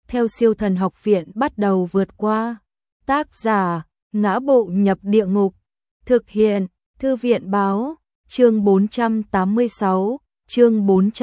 theo Siêu Thần Học Viện bắt đầu vượt qua. Tác giả: Ngã Bộ Nhập Địa Ngục. Thực hiện: Thư viện báo. Chương 486, chương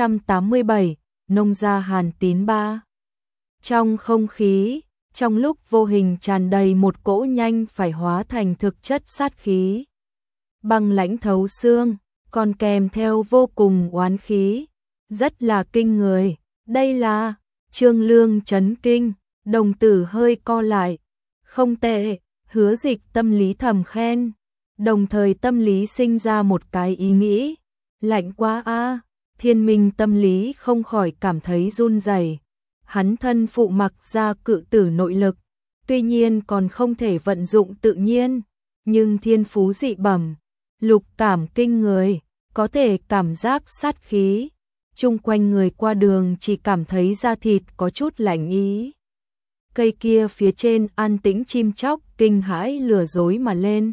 487, nông gia Hàn Tín 3. Trong không khí, trong lúc vô hình tràn đầy một cỗ nhanh phải hóa thành thực chất sát khí. Băng lãnh thấu xương, còn kèm theo vô cùng oán khí, rất là kinh người. Đây là... Trương Lương chấn kinh, đồng tử hơi co lại. Không tệ, Hứa Dịch tâm lý thầm khen, đồng thời tâm lý sinh ra một cái ý nghĩ. Lạnh quá a. Thiên Minh tâm lý không khỏi cảm thấy run rẩy. Hắn thân phụ mặc ra cự tử nội lực, tuy nhiên còn không thể vận dụng tự nhiên, nhưng thiên phú dị bẩm, lục cảm kinh người, có thể cảm giác sát khí. Chung quanh người qua đường chỉ cảm thấy da thịt có chút lạnh ý. Cây kia phía trên an tĩnh chim chóc kinh hãi lừa dối mà lên.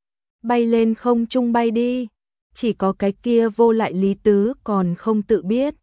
Bay lên không trung bay đi. Chỉ có cái kia vô lại Lý Tứ còn không tự biết.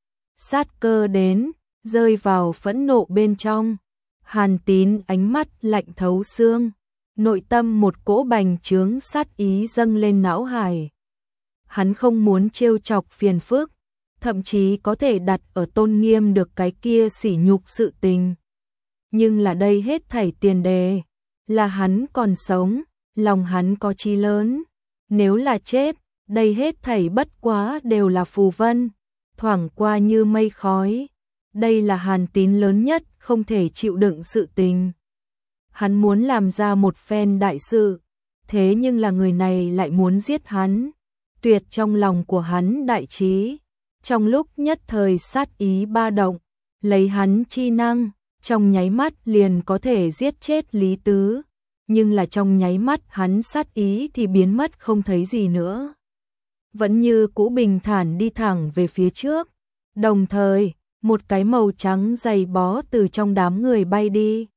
Sát cơ đến, rơi vào phẫn nộ bên trong. Hàn Tín ánh mắt lạnh thấu xương, nội tâm một cỗ bành trướng sát ý dâng lên não hải. Hắn không muốn trêu chọc phiền phức, thậm chí có thể đặt ở tôn nghiêm được cái kia sỉ nhục sự tình. Nhưng là đây hết thảy tiền đề, là hắn còn sống, lòng hắn có chí lớn. Nếu là chết, đây hết thảy bất quá đều là phù vân, thoảng qua như mây khói. Đây là Hàn Tín lớn nhất không thể chịu đựng sự tình. Hắn muốn làm ra một phen đại sự, thế nhưng là người này lại muốn giết hắn. Tuyệt trong lòng của hắn đại trí. Trong lúc nhất thời sát ý ba động, lấy hắn chi năng, trong nháy mắt liền có thể giết chết Lý Tứ. Nhưng là trong nháy mắt hắn sát ý thì biến mất không thấy gì nữa. Vẫn như cũ bình thản đi thẳng về phía trước. Đồng thời, một cái màu trắng dày bó từ trong đám người bay đi.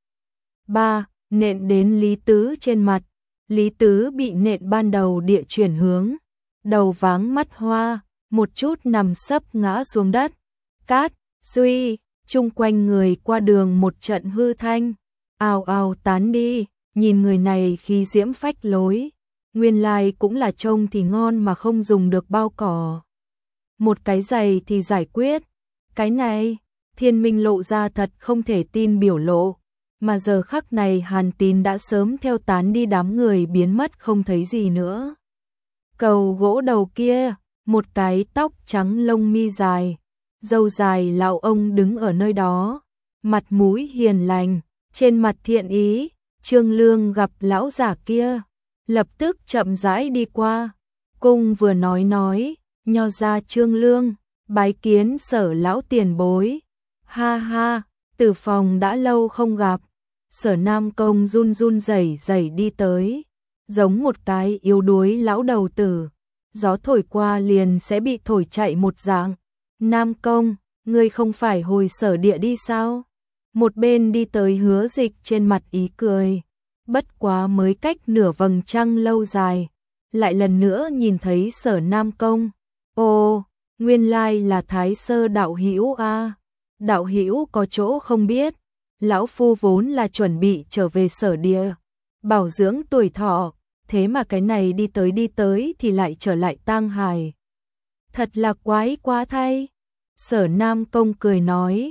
Nện đến Lý Tứ trên mặt. Lý Tứ bị nện ban đầu địa chuyển hướng. Đầu váng mắt hoa, một chút nằm sấp ngã xuống đất. Cát, suy, chung quanh người qua đường một trận hư thanh. Ào ào tán đi, nhìn người này khí diễm phách lối. Nguyên lai cũng là trông thì ngon mà không dùng được bao cỏ. Một cái giày thì giải quyết. Cái này, Thiên Minh lộ ra thật không thể tin biểu lộ. Mà giờ khắc này Hàn Tín đã sớm theo tán đi đám người biến mất không thấy gì nữa. Cầu gỗ đầu kia, một cái tóc trắng lông mi dài, râu dài lão ông đứng ở nơi đó, mặt mũi hiền lành, trên mặt thiện ý. Trương Lương gặp lão giả kia, lập tức chậm rãi đi qua, cung vừa nói, nho ra Trương Lương, bái kiến Sở lão tiền bối. Ha ha, Tử Phòng đã lâu không gặp. Sở Nam Công run run rẩy đi tới, giống một cái yếu đuối lão đầu tử, gió thổi qua liền sẽ bị thổi chạy một dạng. Nam Công, ngươi không phải hồi Sở địa đi sao? Một bên đi tới Hứa Dịch trên mặt ý cười, bất quá mới cách nửa vầng trăng lâu dài, lại lần nữa nhìn thấy Sở Nam Công. Ồ, nguyên lai là Thái Sơ đạo hữu a. Đạo hữu có chỗ không biết, lão phu vốn là chuẩn bị trở về Sở địa, bảo dưỡng tuổi thọ, thế mà cái này đi tới thì lại trở lại Tang Hải. Thật là quái quá thay. Sở Nam Công cười nói,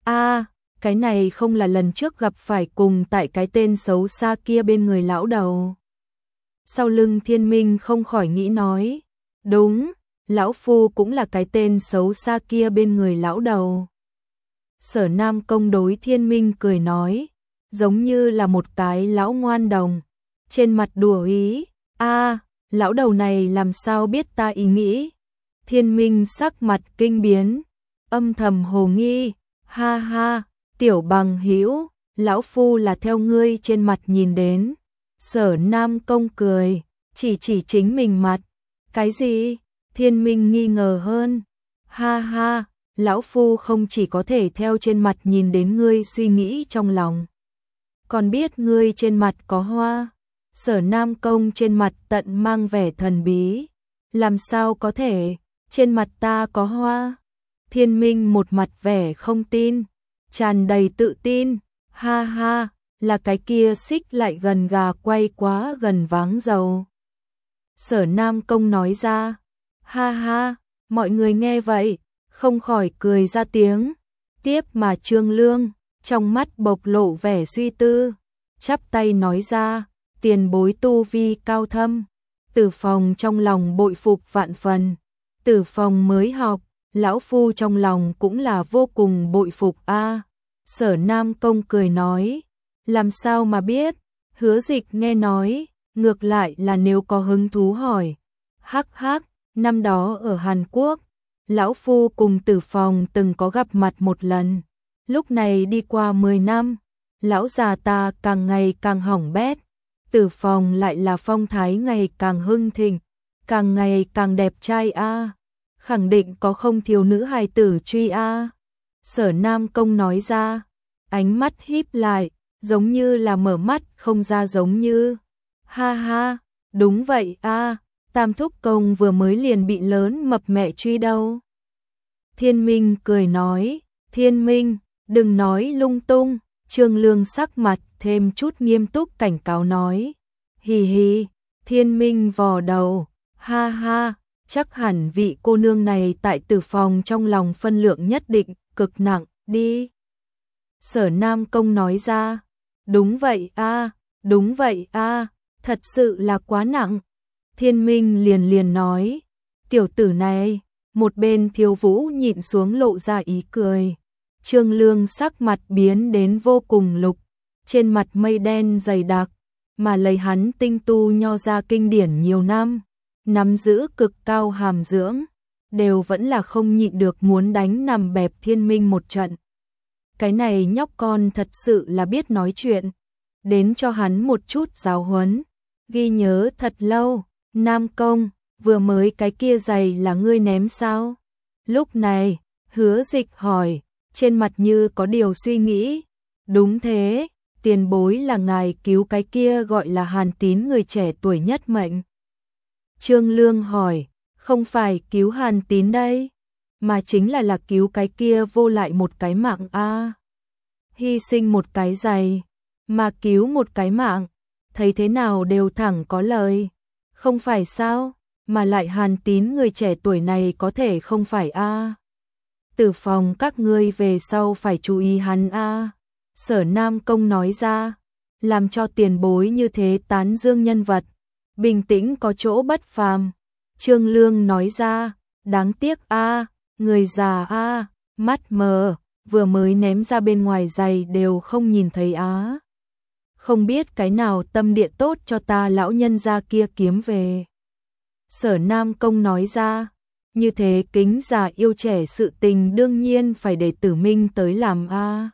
cái này không là lần trước gặp phải cùng tại cái tên xấu xa kia bên người lão đầu. Sau lưng Thiên Minh không khỏi nghĩ nói, đúng, lão phu cũng là cái tên xấu xa kia bên người lão đầu. Sở Nam Công đối Thiên Minh cười nói, giống như là một cái lão ngoan đồng, trên mặt đùa ý. Lão đầu này làm sao biết ta ý nghĩ? Thiên Minh sắc mặt kinh biến, âm thầm hồ nghi. Ha ha, tiểu bằng hữu, lão phu là theo ngươi trên mặt nhìn đến. Sở Nam Công cười, chỉ chính mình mặt. Cái gì? Thiên Minh nghi ngờ hơn. Ha ha, lão phu không chỉ có thể theo trên mặt nhìn đến ngươi suy nghĩ trong lòng, còn biết ngươi trên mặt có hoa. Sở Nam Công trên mặt tận mang vẻ thần bí. Làm sao có thể, trên mặt ta có hoa? Thiên Minh một mặt vẻ không tin. tràn đầy tự tin, ha ha, là cái kia xích lại gần gà quay quá gần váng dầu. Sở Nam Công nói ra, ha ha, mọi người nghe vậy, không khỏi cười ra tiếng. Tiếp mà Trương Lương, trong mắt bộc lộ vẻ suy tư, chắp tay nói ra, tiền bối tu vi cao thâm. Tử Phong trong lòng bội phục vạn phần. Tử Phong mới học, lão phu trong lòng cũng là vô cùng bội phục a. Sở Nam Công cười nói, làm sao mà biết, Hứa Dịch nghe nói, ngược lại là nếu có hứng thú hỏi. Hắc hắc, năm đó ở Hàn Quốc, lão phu cùng Tử Phong từng có gặp mặt một lần. Lúc này đi qua 10 năm, lão già ta càng ngày càng hỏng bét. Tử Phong lại là phong thái ngày càng hưng thịnh, càng ngày càng đẹp trai a. Khẳng định có không thiếu nữ hài tử truy a. Sở Nam Công nói ra, ánh mắt híp lại, giống như là mở mắt không ra giống như. Ha ha, đúng vậy a, Tam thúc công vừa mới liền bị lớn mập mẹ truy đâu. Thiên Minh cười nói, Thiên Minh, đừng nói lung tung. Trương Lương sắc mặt thêm chút nghiêm túc cảnh cáo nói, hì hì. Thiên Minh vò đầu, ha ha, chắc hẳn vị cô nương này tại Tử Phong trong lòng phân lượng nhất định cực nặng đi. Sở Nam Công nói ra, đúng vậy a, đúng vậy a, thật sự là quá nặng. Thiên Minh liền nói, tiểu tử này. Một bên Thiếu Vũ nhịn xuống lộ ra ý cười. Trương Lương sắc mặt biến đến vô cùng lục, trên mặt mây đen dày đặc, mà lấy hắn tinh tu nho ra kinh điển nhiều năm, nắm giữ cực cao hàm dưỡng, đều vẫn là không nhịn được muốn đánh nằm bẹp Thiên Minh một trận. Cái này nhóc con thật sự là biết nói chuyện, đến cho hắn một chút giáo huấn, ghi nhớ thật lâu. Nam Công, vừa mới cái kia giày là ngươi ném sao? Lúc này, Hứa Dịch hỏi, trên mặt như có điều suy nghĩ. Đúng thế, tiền bối là ngài cứu cái kia gọi là Hàn Tín người trẻ tuổi nhất mệnh. Trương Lương hỏi, không phải cứu Hàn Tín đây, mà chính là cứu cái kia vô lại một cái mạng a. Hy sinh một cái giày, mà cứu một cái mạng, thấy thế nào đều thẳng có lời. Không phải sao, mà lại Hàn Tín người trẻ tuổi này có thể không phải a. Tử Phong các ngươi về sau phải chú ý hắn a. Sở Nam Công nói ra, làm cho tiền bối như thế tán dương nhân vật, bình tĩnh có chỗ bất phàm. Trương Lương nói ra, đáng tiếc a, người già a, mắt mờ, vừa mới ném ra bên ngoài giày đều không nhìn thấy á. Không biết cái nào tâm địa tốt cho ta lão nhân gia kia kiếm về. Sở Nam Công nói ra, như thế kính già yêu trẻ sự tình đương nhiên phải để Tử Minh tới làm a.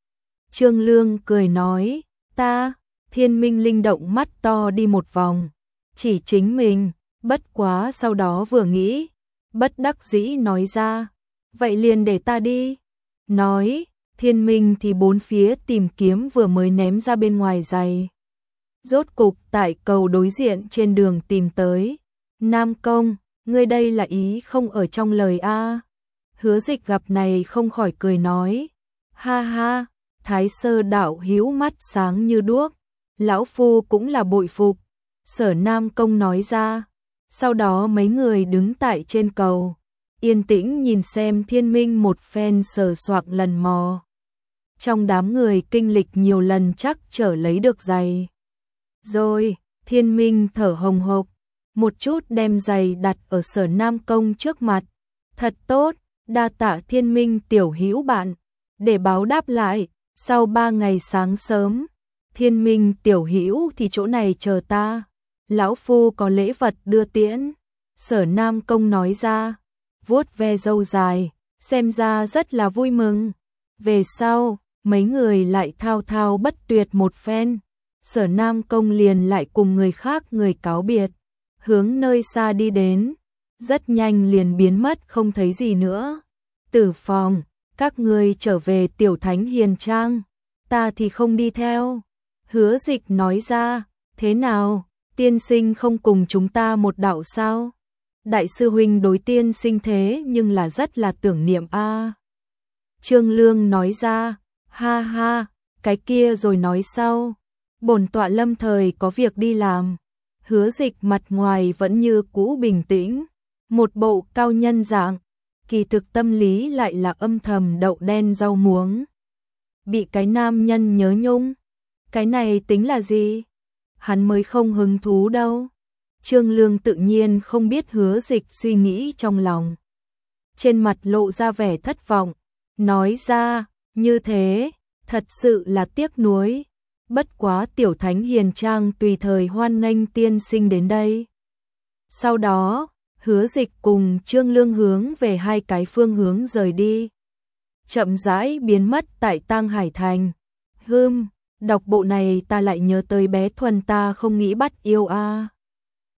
Trương Lương cười nói, ta. Thiên Minh linh động mắt to đi một vòng, chỉ chính mình, bất quá sau đó vừa nghĩ, bất đắc dĩ nói ra, vậy liền để ta đi. Nói, Thiên Minh thì bốn phía tìm kiếm vừa mới ném ra bên ngoài giày. Rốt cục tại cầu đối diện trên đường tìm tới. Nam Công, ngươi đây là ý không ở trong lời a. Hứa Dịch gặp này không khỏi cười nói, ha ha, Thái Sơ đạo hữu mắt sáng như đuốc, lão phu cũng là bội phục. Sở Nam Công nói ra. Sau đó mấy người đứng tại trên cầu, yên tĩnh nhìn xem Thiên Minh một phen sờ soạng lần mò. Trong đám người kinh lịch nhiều lần chắc trở lấy được giày. Rồi, Thiên Minh thở hồng hộc, một chút đem giày đặt ở Sở Nam Công trước mặt. Thật tốt, đa tạ Thiên Minh tiểu hữu bạn. Để báo đáp lại, sau 3 ngày sáng sớm, Thiên Minh tiểu hữu thì chỗ này chờ ta. Lão phu có lễ vật đưa tiễn. Sở Nam Công nói ra, vuốt ve râu dài, xem ra rất là vui mừng. Về sau, mấy người lại thao thao bất tuyệt một phen. Sở Nam Công liền lại cùng người khác người cáo biệt, hướng nơi xa đi đến, rất nhanh liền biến mất không thấy gì nữa. Tử Phong, các ngươi trở về Tiểu Thánh Hiền Trang, ta thì không đi theo. Hứa Dịch nói ra, thế nào, tiên sinh không cùng chúng ta một đạo sao? Đại sư huynh đối tiên sinh thế nhưng là rất là tưởng niệm a. Trương Lương nói ra, Ha ha, cái kia rồi nói sau. Bổn tọa lâm thời có việc đi làm. Hứa Dịch mặt ngoài vẫn như cũ bình tĩnh, một bộ cao nhân dạng, kỳ thực tâm lý lại là âm thầm đậu đen rau muống. Bị cái nam nhân nhớ nhung, cái này tính là gì? Hắn mới không hứng thú đâu. Trương Lương tự nhiên không biết Hứa Dịch suy nghĩ trong lòng. Trên mặt lộ ra vẻ thất vọng, nói ra, như thế, thật sự là tiếc nuối. Bất quá tiểu thánh hiền trang tùy thời hoan nghênh tiên sinh đến đây. Sau đó, Hứa Dịch cùng Trương Lương hướng về hai cái phương hướng rời đi. Chậm rãi biến mất tại Tang Hải Thành. Đọc bộ này ta lại nhớ tới bé Thuần ta không nghĩ bắt yêu a.